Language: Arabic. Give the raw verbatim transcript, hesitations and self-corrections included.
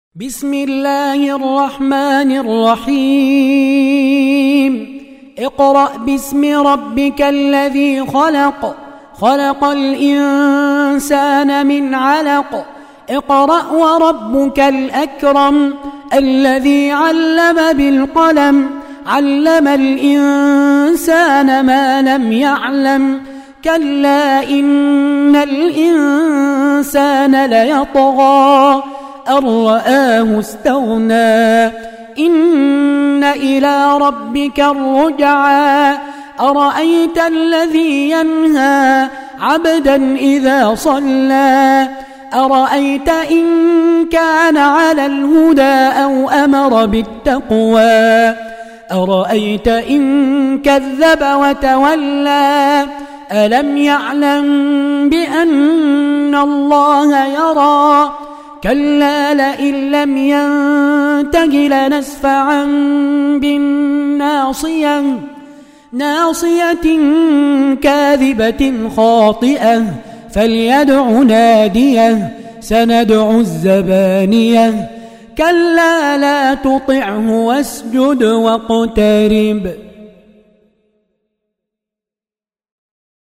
بسم الله الرحمن الرحيم اقرأ باسم ربك الذي خلق خلق الإنسان من علق اقرأ وربك الأكرم الذي علم بالقلم علم الإنسان ما لم يعلم كلا إن الإنسان ليطغى أن رآه استغنى إن إلى ربك الرجعى أرأيت الذي ينهى عبدا إذا صلى أرأيت إن كان على الهدى أو أمر بالتقوى أرأيت إن كذب وتولى ألم يعلم بأن الله يرى كلا لئن لم ينته لنسفعا بالناصية ناصية كاذبة خاطئة فليدع ناديه سندع الزبانية كلا لا تطعه واسجد واقترب.